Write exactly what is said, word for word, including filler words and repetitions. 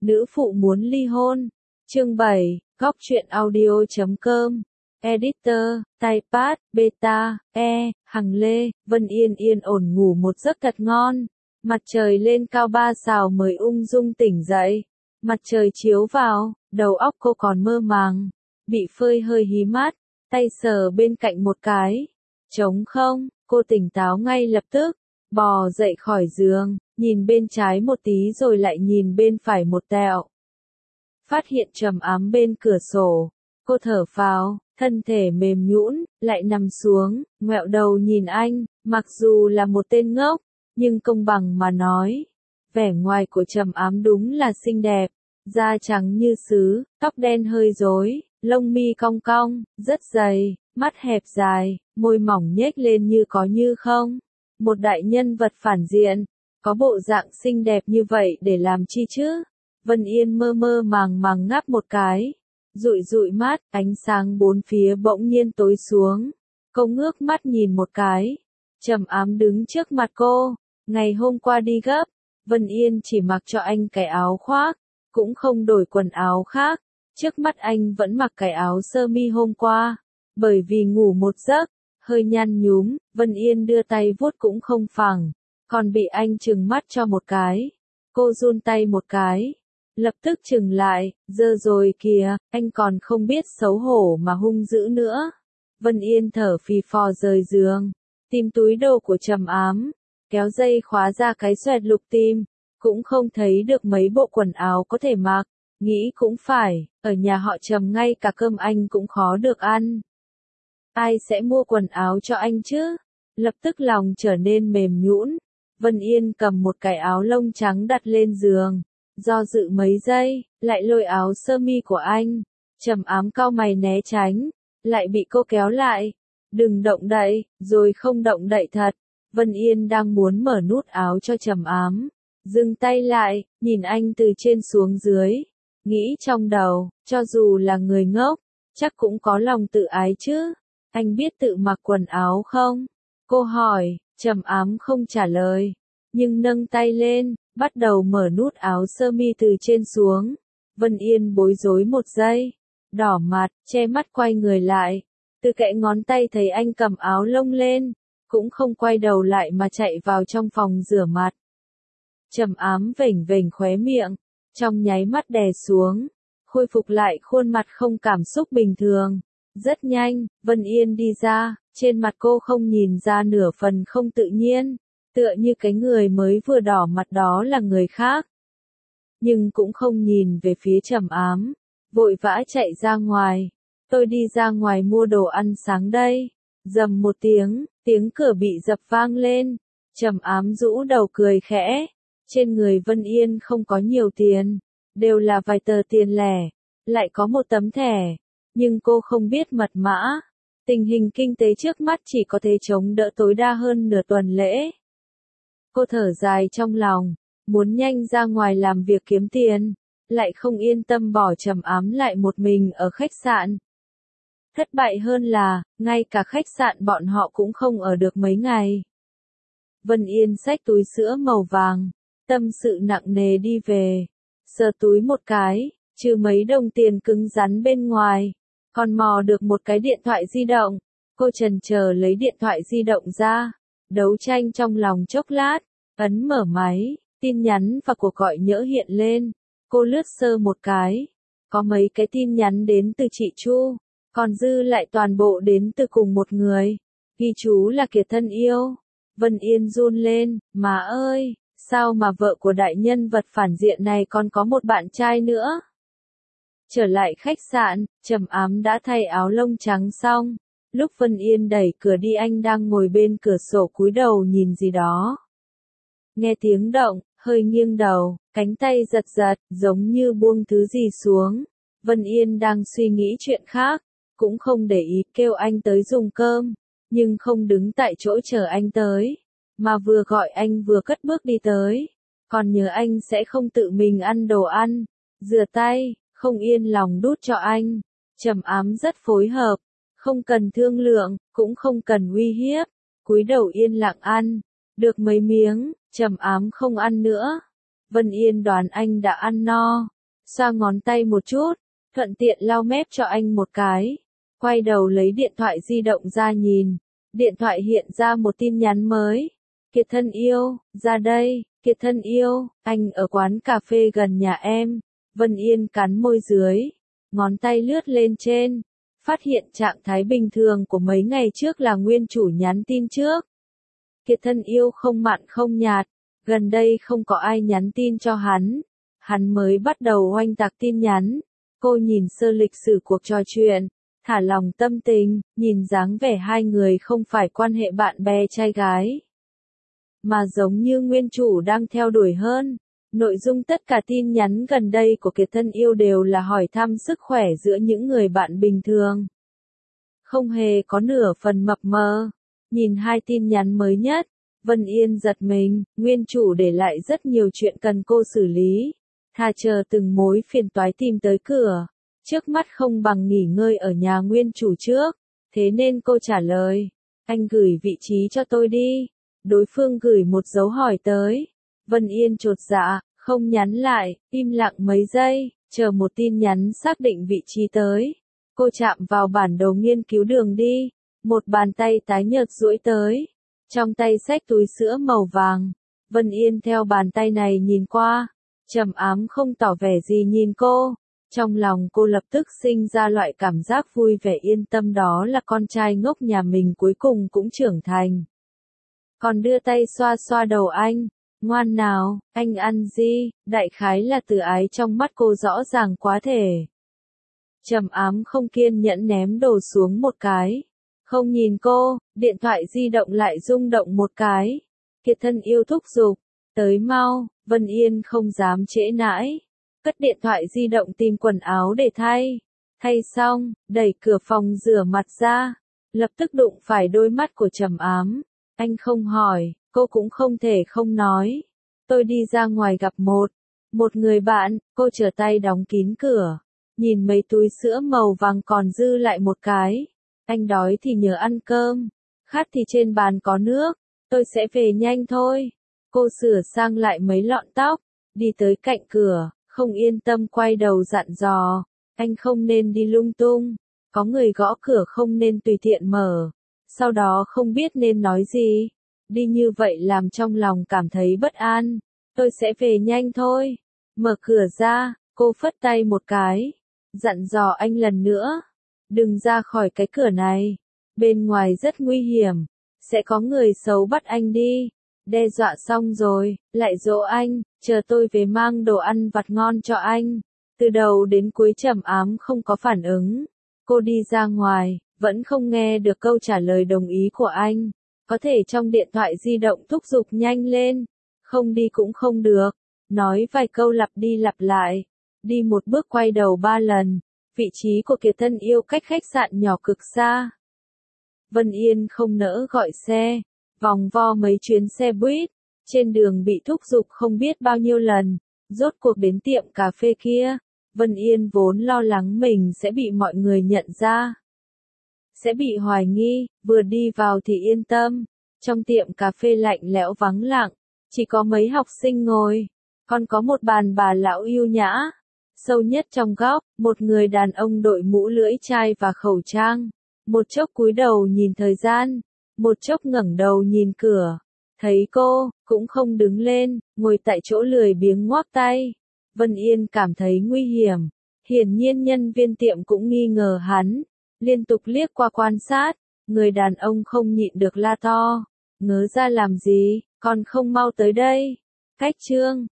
nữ phụ muốn ly hôn. Chương bảy, góc truyện audio.com. Editor, Typepad, Beta, E, Hằng Lê, Vân Yên yên ổn ngủ một giấc thật ngon. Mặt trời lên cao ba xào mới ung dung tỉnh dậy. Mặt trời chiếu vào, đầu óc cô còn mơ màng. Bị phơi hơi hí mắt, tay sờ bên cạnh một cái. Trống không, cô tỉnh táo ngay lập tức. Bò dậy khỏi giường, nhìn bên trái một tí rồi lại nhìn bên phải một tẹo. Phát hiện trầm ám bên cửa sổ. Cô thở phào, thân thể mềm nhũn, lại nằm xuống, ngoẹo đầu nhìn anh, mặc dù là một tên ngốc, nhưng công bằng mà nói. Vẻ ngoài của trầm ám đúng là xinh đẹp, da trắng như sứ, tóc đen hơi rối, lông mi cong cong, rất dày, mắt hẹp dài, môi mỏng nhếch lên như có như không. Một đại nhân vật phản diện, có bộ dạng xinh đẹp như vậy để làm chi chứ? Vân Yên mơ mơ màng màng ngáp một cái, dụi dụi mắt, ánh sáng bốn phía bỗng nhiên tối xuống. Cô ngước mắt nhìn một cái, trầm ám đứng trước mặt cô. Ngày hôm qua đi gấp, Vân Yên chỉ mặc cho anh cái áo khoác, cũng không đổi quần áo khác. Trước mắt anh vẫn mặc cái áo sơ mi hôm qua, bởi vì ngủ một giấc, hơi nhăn nhúm, Vân Yên đưa tay vuốt cũng không phẳng, còn bị anh trừng mắt cho một cái. Cô run tay một cái, lập tức trừng lại, dơ rồi kìa, anh còn không biết xấu hổ mà hung dữ nữa. Vân Yên thở phì phò rời giường, tìm túi đồ của trầm ám, kéo dây khóa ra cái xoẹt lục tim, cũng không thấy được mấy bộ quần áo có thể mặc. Nghĩ cũng phải, ở nhà họ Trầm ngay cả cơm anh cũng khó được ăn. Ai sẽ mua quần áo cho anh chứ? Lập tức lòng trở nên mềm nhũn. Vân Yên cầm một cái áo lông trắng đặt lên giường, do dự mấy giây, lại lôi áo sơ mi của anh. Trầm ám cau mày né tránh, lại bị cô kéo lại. Đừng động đậy, rồi không động đậy thật. Vân Yên đang muốn mở nút áo cho trầm ám, dừng tay lại, nhìn anh từ trên xuống dưới. Nghĩ trong đầu, cho dù là người ngốc, chắc cũng có lòng tự ái chứ. Anh biết tự mặc quần áo không? Cô hỏi, trầm ám không trả lời, nhưng nâng tay lên, bắt đầu mở nút áo sơ mi từ trên xuống. Vân Yên bối rối một giây, đỏ mặt, che mắt quay người lại. Từ kẽ ngón tay thấy anh cầm áo lông lên, cũng không quay đầu lại mà chạy vào trong phòng rửa mặt. Trầm ám vểnh vểnh khóe miệng, trong nháy mắt đè xuống, khôi phục lại khuôn mặt không cảm xúc bình thường. Rất nhanh, Vân Yên đi ra, trên mặt cô không nhìn ra nửa phần không tự nhiên, tựa như cái người mới vừa đỏ mặt đó là người khác. Nhưng cũng không nhìn về phía trầm ám, vội vã chạy ra ngoài. Tôi đi ra ngoài mua đồ ăn sáng đây. Rầm một tiếng, tiếng cửa bị dập vang lên. Trầm ám rũ đầu cười khẽ. Trên người Vân Yên không có nhiều tiền, đều là vài tờ tiền lẻ, lại có một tấm thẻ, nhưng cô không biết mật mã. Tình hình kinh tế trước mắt chỉ có thể chống đỡ tối đa hơn nửa tuần lễ. Cô thở dài trong lòng, muốn nhanh ra ngoài làm việc kiếm tiền, lại không yên tâm bỏ trầm ám lại một mình ở khách sạn. Thất bại hơn là, ngay cả khách sạn bọn họ cũng không ở được mấy ngày. Vân Yên xách túi sữa màu vàng, tâm sự nặng nề đi về, sờ túi một cái, trừ mấy đồng tiền cứng rắn bên ngoài, còn mò được một cái điện thoại di động. Cô chần chờ lấy điện thoại di động ra, đấu tranh trong lòng chốc lát, ấn mở máy, tin nhắn và cuộc gọi nhỡ hiện lên. Cô lướt sơ một cái, có mấy cái tin nhắn đến từ chị Chu, còn dư lại toàn bộ đến từ cùng một người, ghi chú là Kiệt thân yêu. Vân Yên run lên, má ơi! Sao mà vợ của đại nhân vật phản diện này còn có một bạn trai nữa? Trở lại khách sạn, trầm ám đã thay áo lông trắng xong. Lúc Vân Yên đẩy cửa đi anh đang ngồi bên cửa sổ cúi đầu nhìn gì đó. Nghe tiếng động, hơi nghiêng đầu, cánh tay giật giật, giống như buông thứ gì xuống. Vân Yên đang suy nghĩ chuyện khác, cũng không để ý kêu anh tới dùng cơm, nhưng không đứng tại chỗ chờ anh tới. Mà vừa gọi anh vừa cất bước đi tới, còn nhớ anh sẽ không tự mình ăn đồ ăn, rửa tay, không yên lòng đút cho anh. Trầm ám rất phối hợp, không cần thương lượng, cũng không cần uy hiếp, cúi đầu yên lặng ăn, được mấy miếng, trầm ám không ăn nữa. Vân Yên đoán anh đã ăn no, xoa ngón tay một chút, thuận tiện lau mép cho anh một cái, quay đầu lấy điện thoại di động ra nhìn, điện thoại hiện ra một tin nhắn mới. Kiệt thân yêu, ra đây, Kiệt thân yêu, anh ở quán cà phê gần nhà em. Vân Yên cắn môi dưới, ngón tay lướt lên trên, phát hiện trạng thái bình thường của mấy ngày trước là nguyên chủ nhắn tin trước. Kiệt thân yêu không mặn không nhạt, gần đây không có ai nhắn tin cho hắn, hắn mới bắt đầu oanh tạc tin nhắn. Cô nhìn sơ lịch sử cuộc trò chuyện, thả lòng tâm tình, nhìn dáng vẻ hai người không phải quan hệ bạn bè trai gái, mà giống như nguyên chủ đang theo đuổi hơn. Nội dung tất cả tin nhắn gần đây của Kiệt thân yêu đều là hỏi thăm sức khỏe giữa những người bạn bình thường. Không hề có nửa phần mập mờ. Nhìn hai tin nhắn mới nhất, Vân Yên giật mình, nguyên chủ để lại rất nhiều chuyện cần cô xử lý. Thà chờ từng mối phiền toái tìm tới cửa, trước mắt không bằng nghỉ ngơi ở nhà nguyên chủ trước. Thế nên cô trả lời, anh gửi vị trí cho tôi đi. Đối phương gửi một dấu hỏi tới. Vân Yên chột dạ, không nhắn lại, im lặng mấy giây, chờ một tin nhắn xác định vị trí tới. Cô chạm vào bản đồ nghiên cứu đường đi, một bàn tay tái nhợt duỗi tới, trong tay xách túi sữa màu vàng. Vân Yên theo bàn tay này nhìn qua, trầm ám không tỏ vẻ gì nhìn cô. Trong lòng cô lập tức sinh ra loại cảm giác vui vẻ yên tâm, đó là con trai ngốc nhà mình cuối cùng cũng trưởng thành. Còn đưa tay xoa xoa đầu anh, ngoan nào, anh ăn gì, đại khái là từ ái trong mắt cô rõ ràng quá thể. Trầm ám không kiên nhẫn ném đồ xuống một cái, không nhìn cô, điện thoại di động lại rung động một cái. Kiệt thân yêu thúc giục, tới mau. Vân Yên không dám trễ nãi, cất điện thoại di động tìm quần áo để thay. Thay xong, đẩy cửa phòng rửa mặt ra, lập tức đụng phải đôi mắt của Trầm ám. Anh không hỏi, cô cũng không thể không nói. Tôi đi ra ngoài gặp một, một người bạn. Cô trở tay đóng kín cửa, nhìn mấy túi sữa màu vàng còn dư lại một cái. Anh đói thì nhớ ăn cơm, khát thì trên bàn có nước, tôi sẽ về nhanh thôi. Cô sửa sang lại mấy lọn tóc, đi tới cạnh cửa, không yên tâm quay đầu dặn dò, anh không nên đi lung tung, có người gõ cửa không nên tùy tiện mở. Sau đó không biết nên nói gì, đi như vậy làm trong lòng cảm thấy bất an. Tôi sẽ về nhanh thôi. Mở cửa ra, cô phất tay một cái, dặn dò anh lần nữa, đừng ra khỏi cái cửa này, bên ngoài rất nguy hiểm, sẽ có người xấu bắt anh đi. Đe dọa xong rồi, lại dỗ anh, chờ tôi về mang đồ ăn vặt ngon cho anh. Từ đầu đến cuối Trầm ám không có phản ứng. Cô đi ra ngoài, vẫn không nghe được câu trả lời đồng ý của anh. Có thể trong điện thoại di động thúc giục nhanh lên, không đi cũng không được. Nói vài câu lặp đi lặp lại, đi một bước quay đầu ba lần. Vị trí của Kiệt thân yêu cách khách sạn nhỏ cực xa. Vân Yên không nỡ gọi xe, vòng vo mấy chuyến xe buýt, trên đường bị thúc giục không biết bao nhiêu lần, rốt cuộc đến tiệm cà phê kia. Vân Yên vốn lo lắng mình sẽ bị mọi người nhận ra, sẽ bị hoài nghi, vừa đi vào thì yên tâm. Trong tiệm cà phê lạnh lẽo vắng lặng, chỉ có mấy học sinh ngồi, còn có một bàn bà lão yêu nhã. Sâu nhất trong góc, một người đàn ông đội mũ lưỡi chai và khẩu trang, một chốc cúi đầu nhìn thời gian, một chốc ngẩng đầu nhìn cửa. Thấy cô, cũng không đứng lên, ngồi tại chỗ lười biếng ngoác tay. Vân Yên cảm thấy nguy hiểm, hiển nhiên nhân viên tiệm cũng nghi ngờ hắn, liên tục liếc qua quan sát. Người đàn ông không nhịn được la to, ngớ ra làm gì, còn không mau tới đây. Cách chương